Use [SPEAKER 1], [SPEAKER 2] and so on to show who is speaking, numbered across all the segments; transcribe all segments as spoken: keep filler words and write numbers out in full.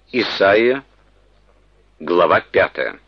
[SPEAKER 1] Исайя, глава пятая.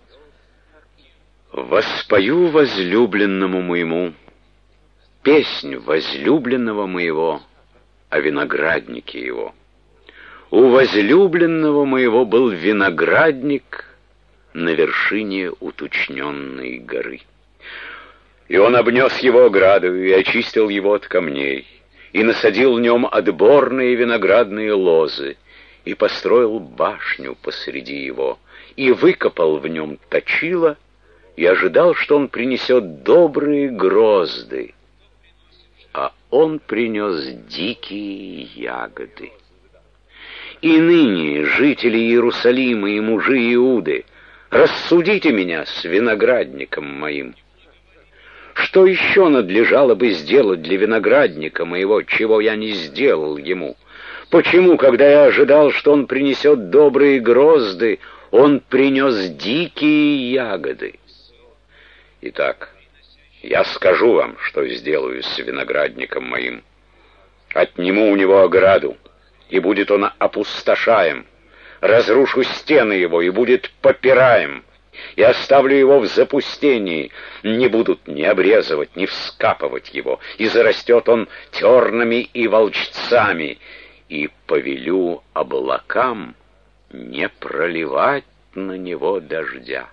[SPEAKER 1] «Воспою возлюбленному моему песнь возлюбленного моего о винограднике его. У возлюбленного моего был виноградник на вершине уточненной горы. И он обнес его оградою и очистил его от камней, и насадил в нем отборные виноградные лозы, и построил башню посреди его, и выкопал в нем точило, и ожидал, что он принесет добрые грозды, а он принес дикие ягоды. И ныне, жители Иерусалима и мужи Иуды, рассудите меня с виноградником моим. Что еще надлежало бы сделать для виноградника моего, чего я не сделал ему? Почему, когда я ожидал, что он принесет добрые грозды, он принес дикие ягоды? Итак, я скажу вам, что сделаю с виноградником моим. Отниму у него ограду, и будет он опустошаем. Разрушу стены его, и будет попираем. И оставлю его в запустении. Не будут ни обрезывать, ни вскапывать его, и зарастет он тернами и волчцами. И повелю облакам не проливать на него дождя.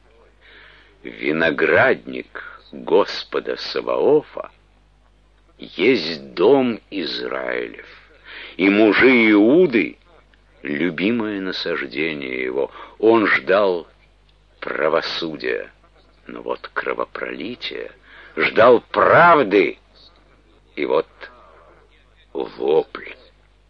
[SPEAKER 1] Виноградник Господа Саваофа есть дом Израилев, и мужи Иуды — любимое насаждение его. Он ждал правосудия, но вот кровопролитие, ждал правды, и вот вопль.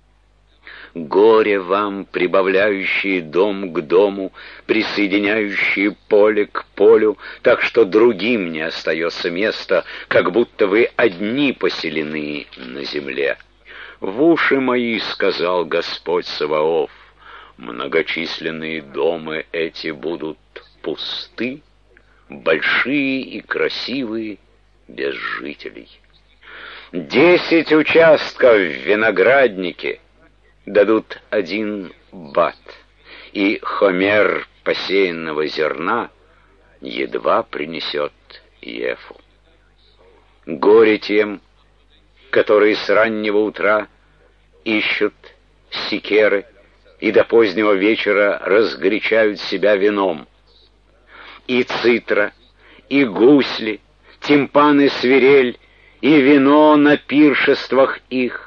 [SPEAKER 1] Горе вам, прибавляющие дом к дому, присоединяющие поле к полю, так что другим не остается места, как будто вы одни поселены на земле. В уши мои, сказал Господь Саваоф, многочисленные дома эти будут пусты, большие и красивые, без жителей. Десять участков в винограднике дадут один бат, и хомер посеянного зерна едва принесет ефу. Горе тем, которые с раннего утра ищут секеры и до позднего вечера разгорячают себя вином. И цитра, и гусли, тимпаны, свирель, и вино на пиршествах их.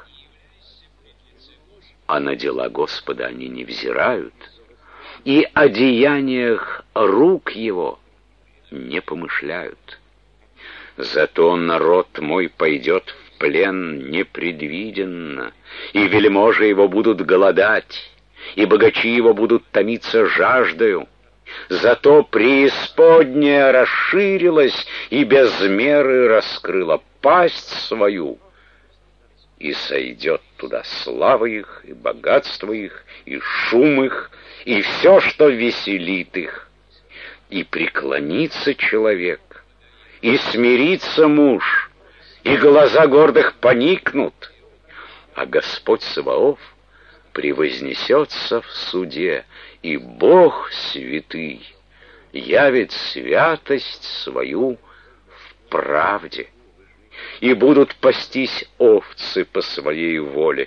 [SPEAKER 1] А на дела Господа они не взирают, и о деяниях рук его не помышляют. Зато народ мой пойдет в плен непредвиденно, и вельможи его будут голодать, и богачи его будут томиться жаждою. Зато преисподняя расширилась и без меры раскрыла пасть свою, и сойдет туда слава их, и богатство их, и шум их, и все, что веселит их. И преклонится человек, и смирится муж, и глаза гордых поникнут, а Господь Саваоф превознесется в суде, и Бог святый явит святость свою в правде. И будут пастись овцы по своей воле,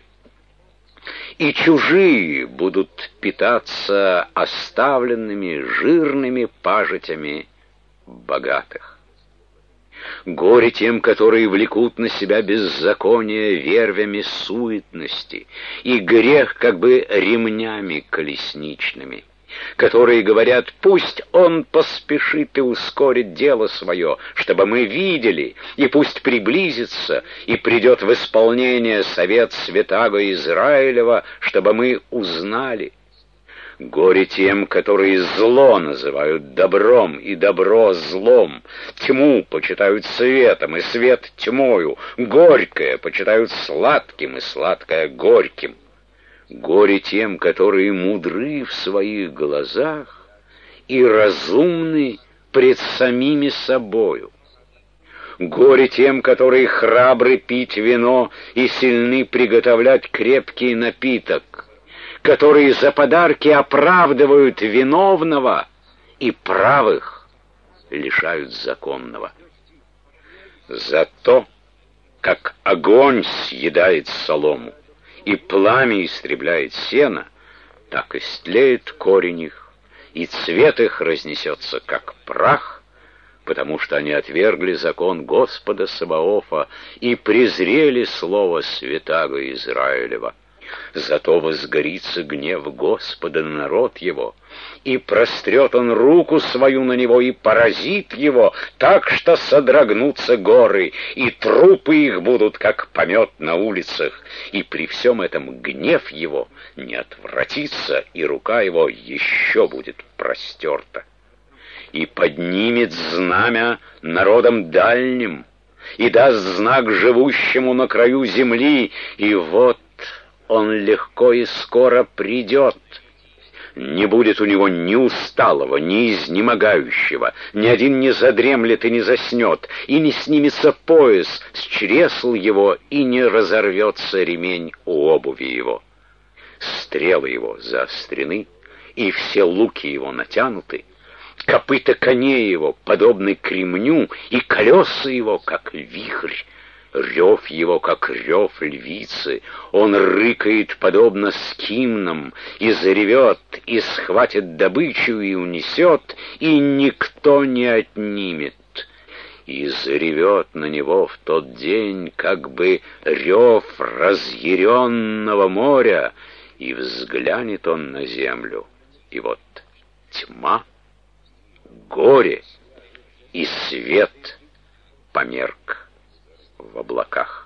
[SPEAKER 1] и чужие будут питаться оставленными жирными пажитями богатых. Горе тем, которые влекут на себя беззаконие вервями суетности, и грех как бы ремнями колесничными, которые говорят: пусть он поспешит и ускорит дело свое, чтобы мы видели, и пусть приблизится и придет в исполнение совет святаго Израилева, чтобы мы узнали. Горе тем, которые зло называют добром, и добро злом, тьму почитают светом, и свет тьмою, горькое почитают сладким, и сладкое горьким. Горе тем, которые мудры в своих глазах и разумны пред самими собою. Горе тем, которые храбры пить вино и сильны приготовлять крепкий напиток, которые за подарки оправдывают виновного и правых лишают законного. За то, как огонь съедает солому и пламя истребляет сено, так истлеет корень их, и цвет их разнесется, как прах, потому что они отвергли закон Господа Саваофа и презрели слово святаго Израилева. Зато возгорится гнев Господа на народ его, и прострет он руку свою на него, и поразит его, так что содрогнутся горы, и трупы их будут, как помет на улицах, и при всем этом гнев его не отвратится, и рука его еще будет простерта. И поднимет знамя народом дальним, и даст знак живущему на краю земли, и вот он легко и скоро придет. Не будет у него ни усталого, ни изнемогающего, ни один не задремлет и не заснет, и не снимется пояс с чресл его, и не разорвется ремень у обуви его. Стрелы его заострены, и все луки его натянуты, копыта коней его подобны кремню, и колеса его, как вихрь. Рев его, как рев львицы, он рыкает, подобно скимнам, и заревет, и схватит добычу, и унесет, и никто не отнимет. И заревет на него в тот день, как бы рев разъяренного моря, и взглянет он на землю, и вот тьма, горе и свет померк в облаках.